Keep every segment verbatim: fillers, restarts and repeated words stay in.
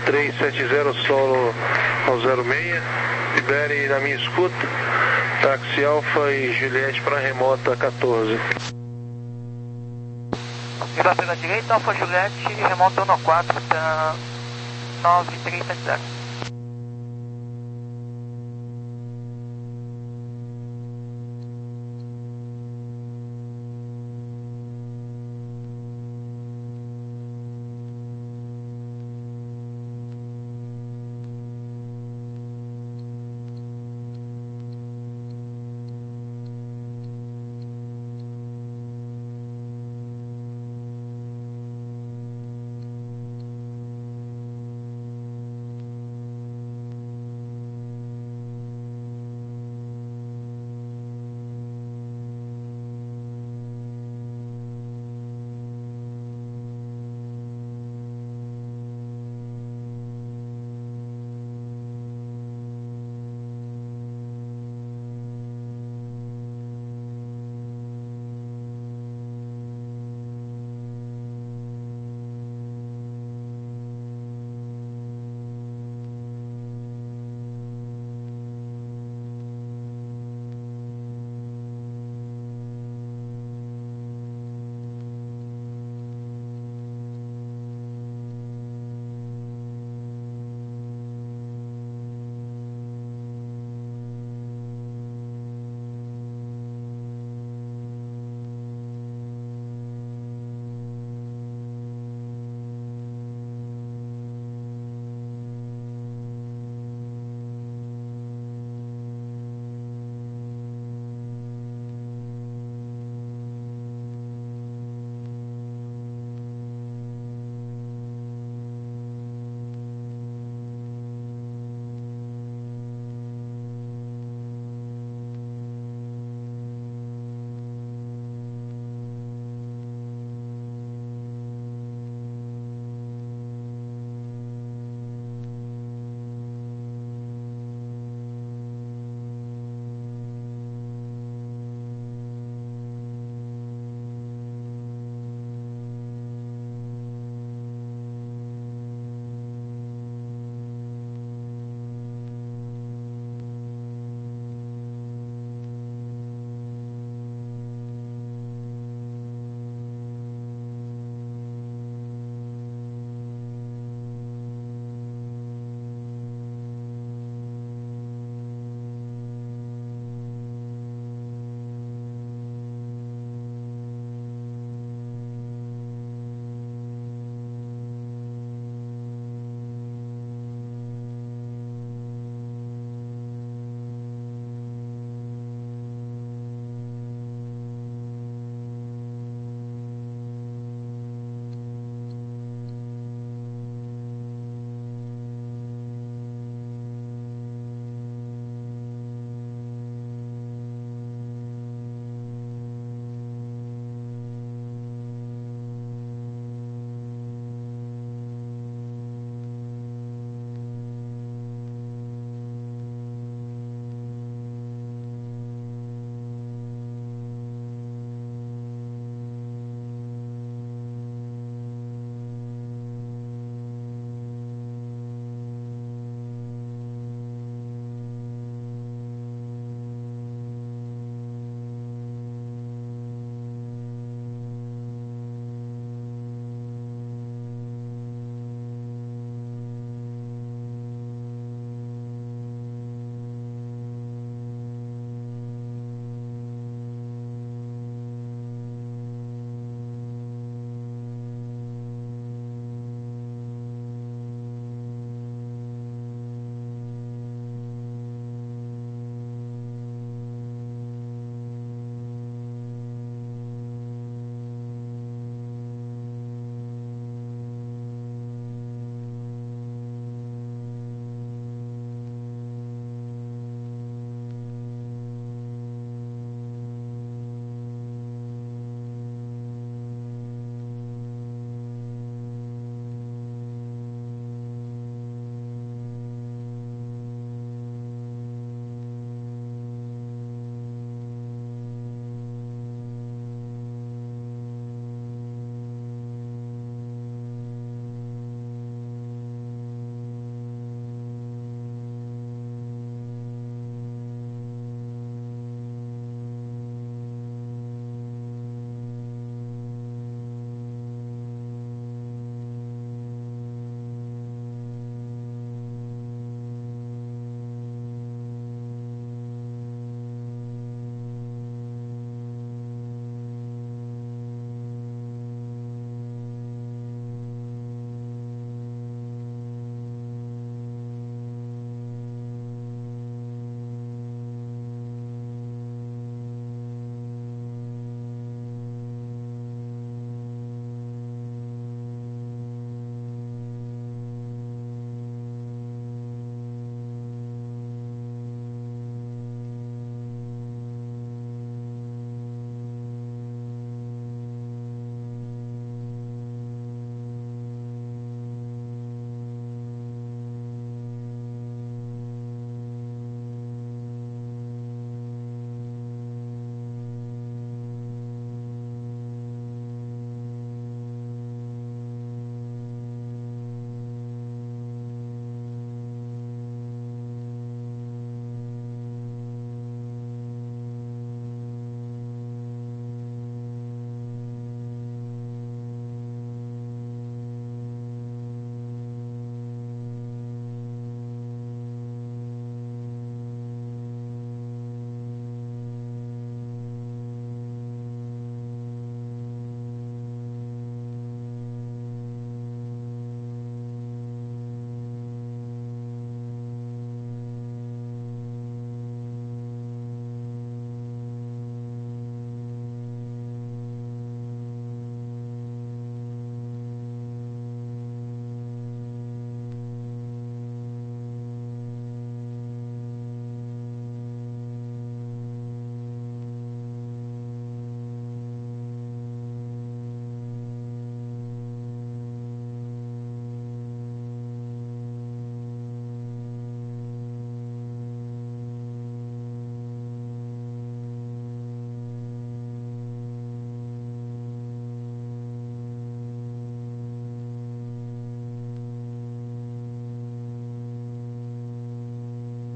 três sete zero solo ao zero seis, libere na minha escuta, táxi Alfa e Juliette para remota quatorze. Viva pela direita, Alfa Juliette, remota um quatro, tá nove três sete zero.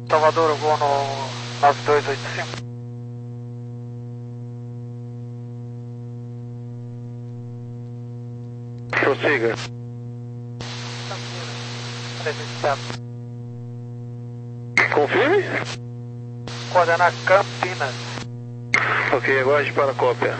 Salvador, eu vou no nove dois oito cinco. Prossiga. Confirme. Coordenar Campinas. Ok, aguarde para a cópia.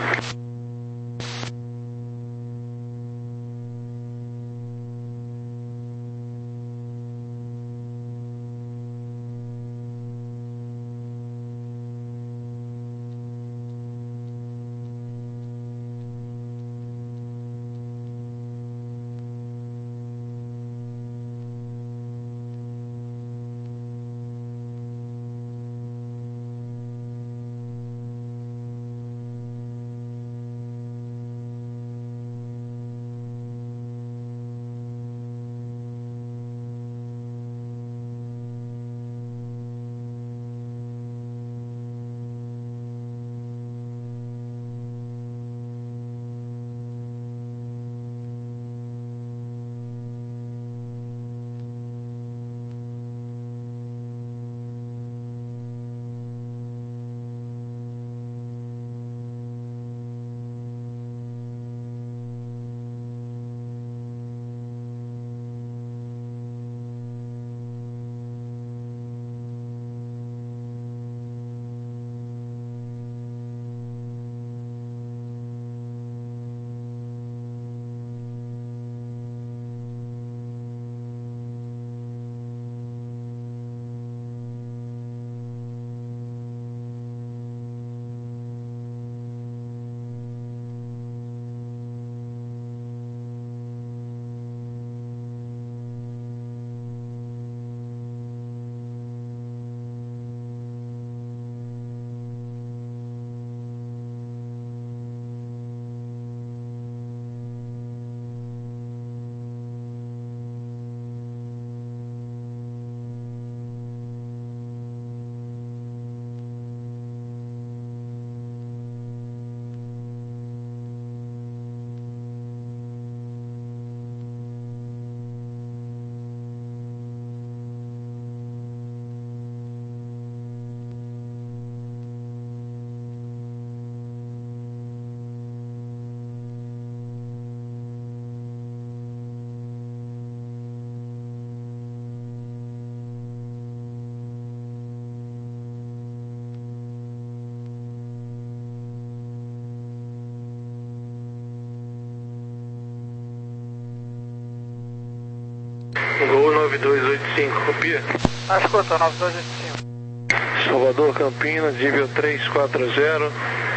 Gol nove dois oito cinco, copia. Ah, escuta, nove dois oito cinco. Salvador, Campinas, nível três quatro zero.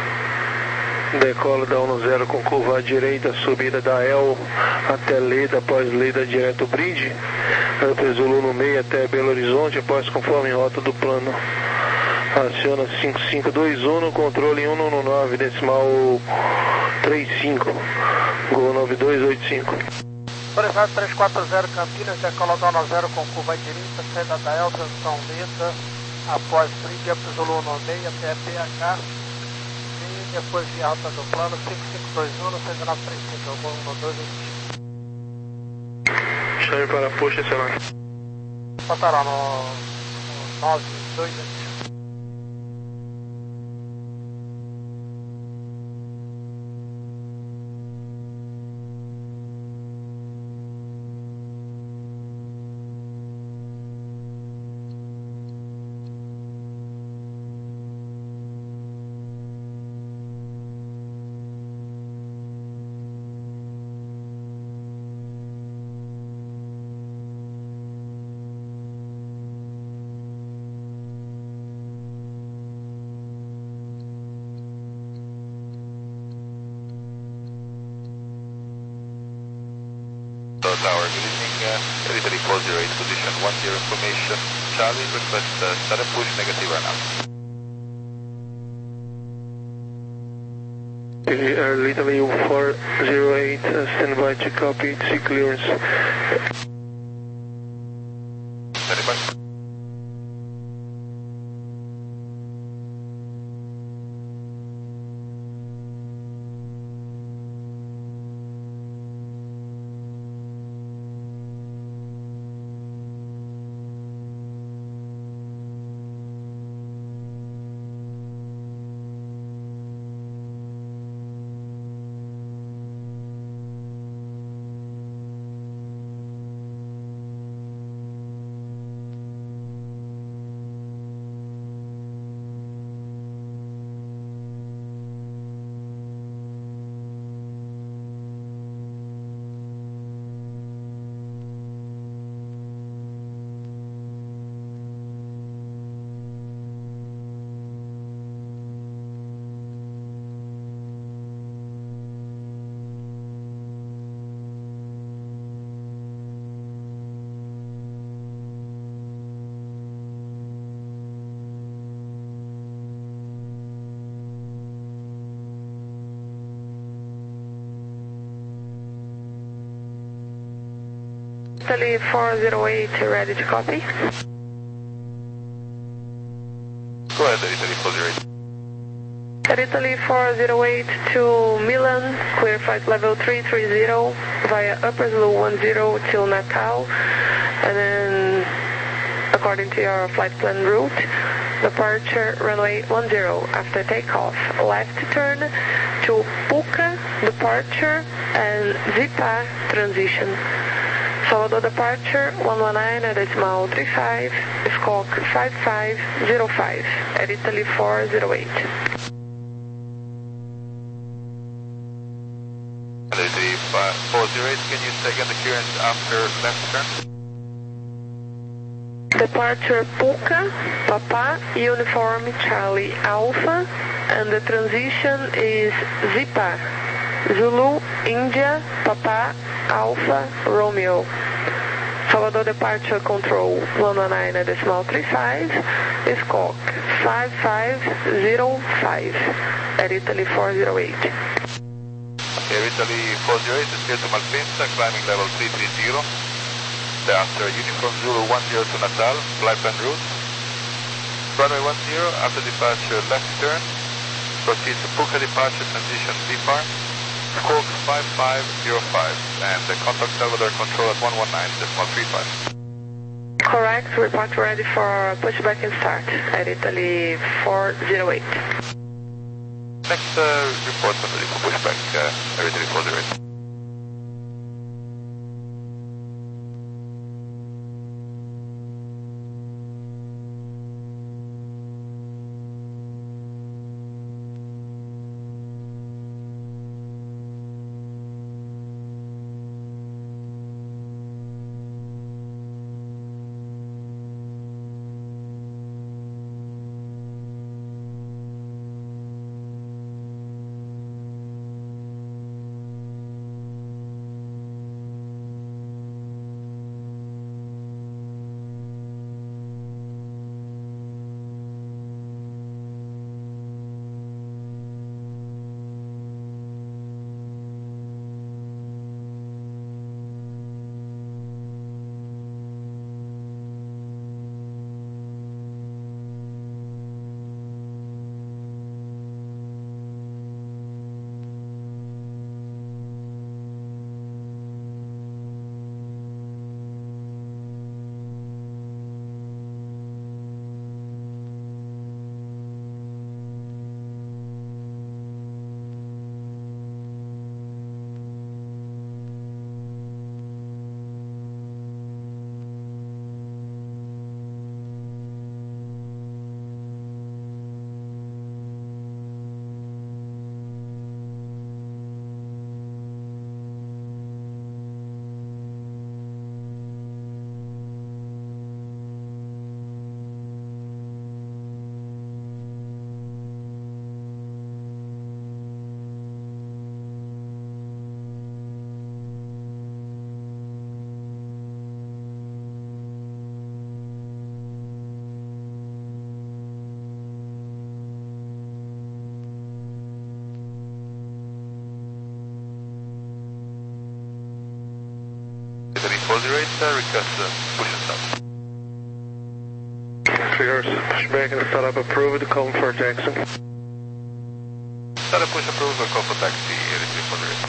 Decola da um zero com curva à direita, subida da El até Leda, após Leda direto Bridge. Amplia Zulu no meio até Belo Horizonte, após conforme rota do plano. Aciona cinco cinco dois um no controle um um nove, decimal três cinco. Gol nove dois oito cinco. Autorizado três quatro zero Campinas, decola da um zero com curva à direita, saída da El, transição Leda, após Bridge, Amplia Zulu no meio até B H. E depois de alta do plano cinco cinco dois um no seis nove três cinco, gol um dois oito cinco. Chame para a puxa, excelente. Passará no, no nove dois oito cinco. Tower, good evening, uh, Italy four zero eight, position one zero information, Charlie, request uh, sudden push, negative runout. Okay, uh, Italy four zero eight, uh, stand by to copy, see clearance. Standing by. Italy four zero eight, ready to copy. Go ahead, Italy four zero eight. Italy four zero eight to Milan, clear flight level three three zero via upper Zulu one zero till Natal, and then according to your flight plan route, departure runway one zero after takeoff, left turn to Puca departure and Zipa transition. Salvador departure one one nine at decimal three five, squawk five five zero five at Italy four zero eight. Italy four zero eight, can you say again the clearance after left turn? Departure Puca, Papa, Uniform Charlie Alpha, and the transition is Zipa, Zulu, India, Papa, Alpha, Romeo. Salvador departure control one one nine at decimal three five, squawk five five zero five at Italy four zero eight. Okay, Italy four zero eight is clear to Malpensa, climbing level three three zero. Thereafter, Uniform Zulu one zero to Natal, flight plan route. Runway one zero, after departure left turn. Proceed to Puca departure, transition V P A R. Squawk five five zero five, and the contact Salvador control at one one nine decimal three five. Correct, report ready for pushback and start at Italy four zero eight. Next uh, report on ready for pushback, uh, Italy four zero eight. four zero eight, uh, request uh, push and start. Clears, pushback and startup approved, call for Jackson. Startup push approved, call for taxi, Italy four zero eight.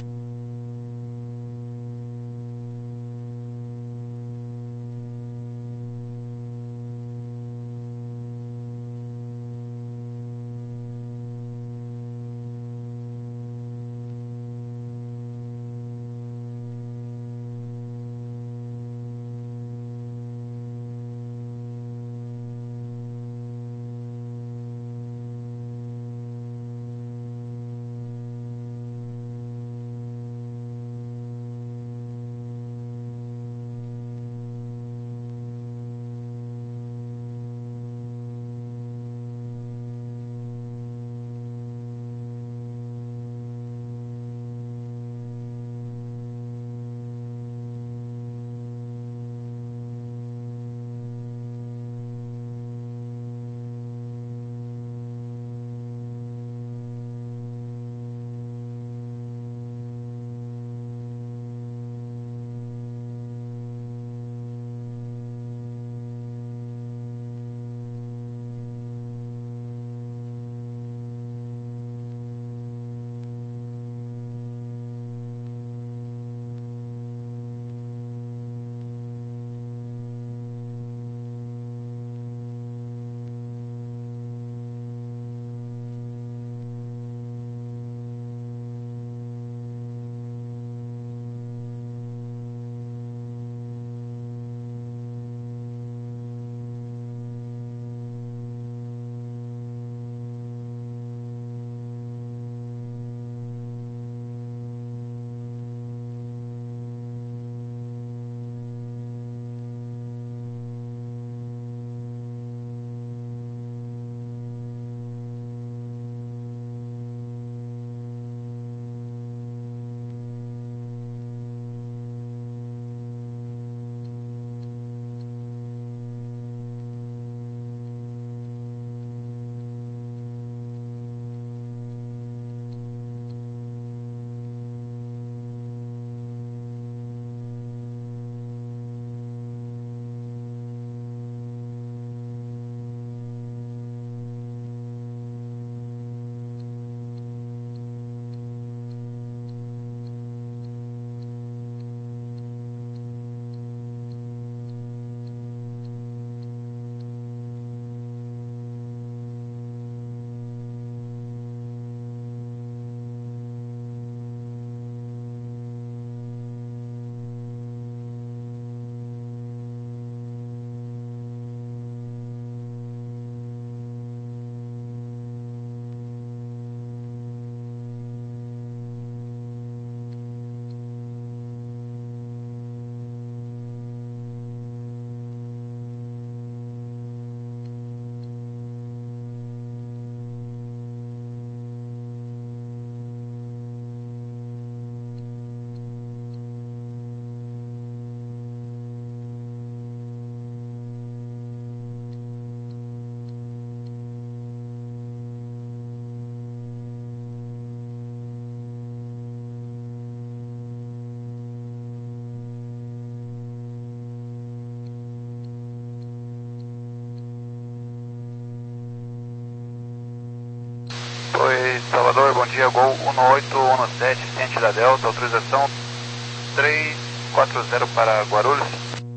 Oi, Salvador, bom dia, Gol um oito um sete, ciente da Delta, autorização três quatro zero para Guarulhos.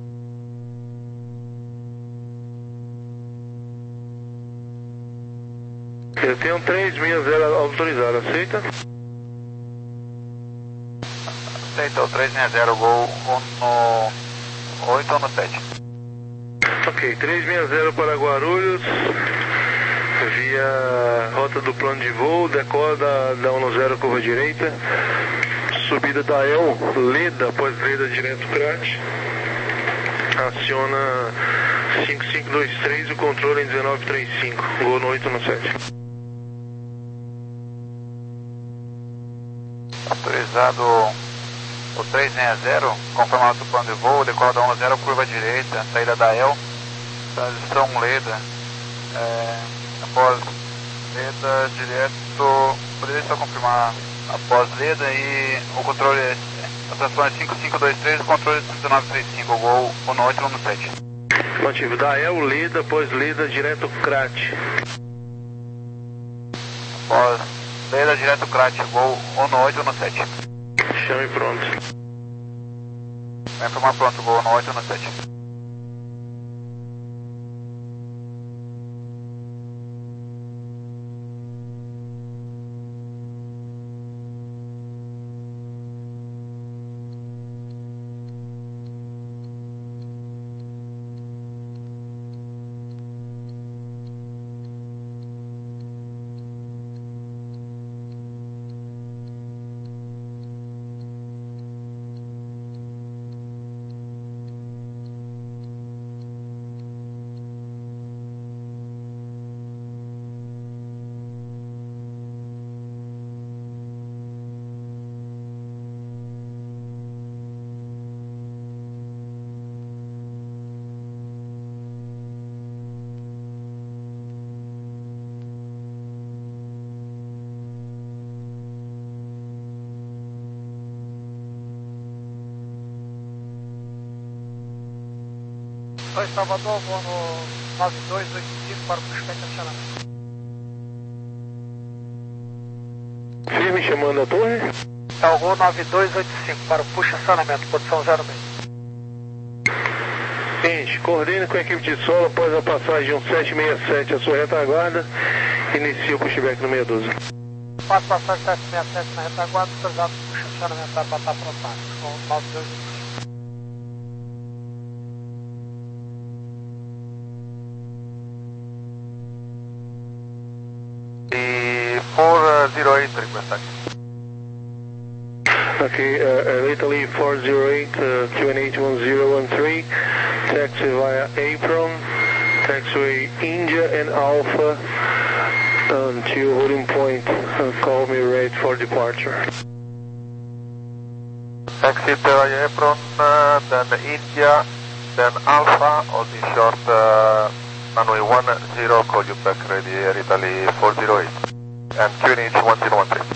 Eu tenho três seis zero autorizado, aceita? Aceita o três seis zero, Gol um oito um sete. Ok, três seis zero para Guarulhos, via rota do plano de voo, decola da, da dez, curva direita, subida da El, Leda, após Leda, direto Crat, aciona cinco cinco dois três, o controle em dezenove trinta e cinco, Gol no oito um sete. Autorizado o três seis zero, confirmado o plano de voo, decola da dez, curva direita, saída da El, transição Leda, é, após Leda, direto, poderia só confirmar após Leda e o controle, a estação é cinco cinco dois três, o controle é dezenove trinta e cinco, Gol um oito um sete. Motivo da El, Leda, após Leda, direto Crat. Após Leda, direto Crat, Gol um oito um sete. Chame pronto. Vai informar pronto, Gol um oito um sete. Oi, Salvador, vou no nove dois oito cinco para o puxar estacionamento. Firme chamando a torre. É o Gol nove dois oito cinco para o puxa estacionamento, posição zero seis. Seguinte, coordene com a equipe de solo após a passagem um sete seis sete a sua retaguarda. Inicia o pushback no seis doze. Após passagem sete seis sete na retaguarda, autorizado o puxa estacionamento para batar protático com nove dois oito cinco. E quatro zero oito request taxi. Okay, uh, Italy four zero eight, uh, Q N H one zero one three, taxi via Apron, taxiway India and Alpha until holding point, uh, call me ready for departure. Exit via Apron, uh, then India, then Alpha, holding short, uh, runway one zero, call you back ready, Air Italy four zero eight, and Q N H one zero one three.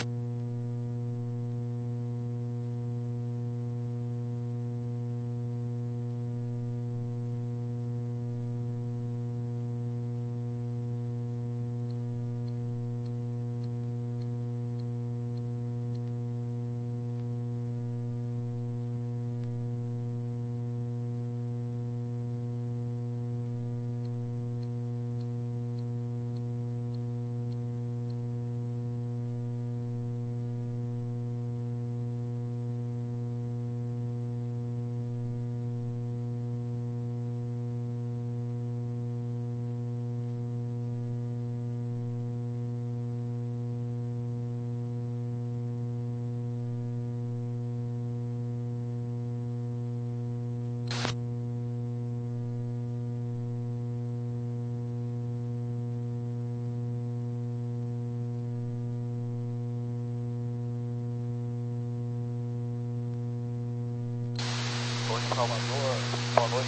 Salvador, boa noite,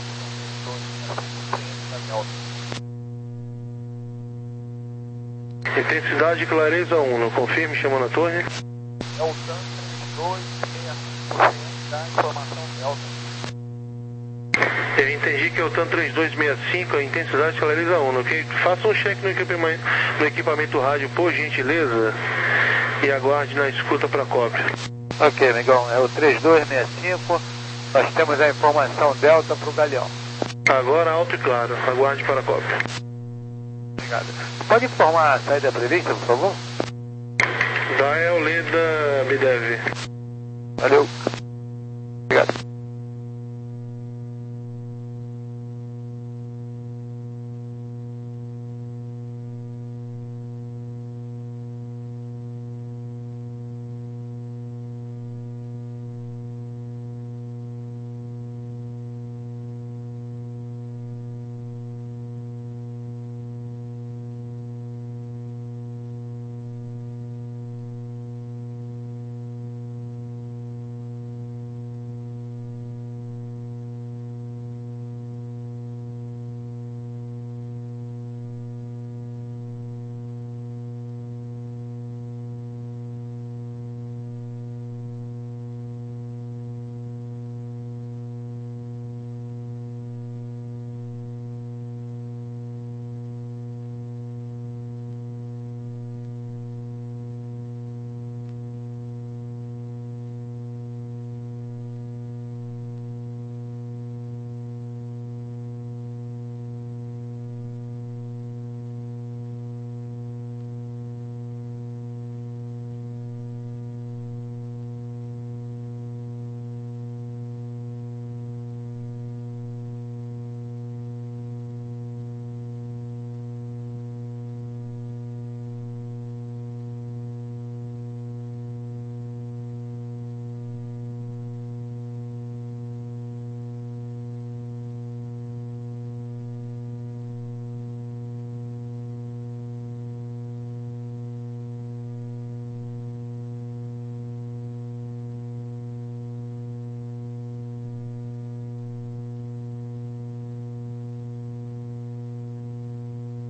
Intensidade clareza um, não confirme, chamando a torre. É o Tantra dois seis cinco, da informação Delta. Eu entendi que é o TAM três dois seis cinco, a intensidade caloriza um, ok? Faça um check no equipamento, no equipamento rádio, por gentileza, e aguarde na escuta para cópia. Ok, amigão, é o três dois seis cinco, nós temos a informação Delta para o Galeão. Agora alto e claro, aguarde para a cópia. Obrigado. Pode informar a saída prevista, por favor? Dael Leda me deve. Valeu.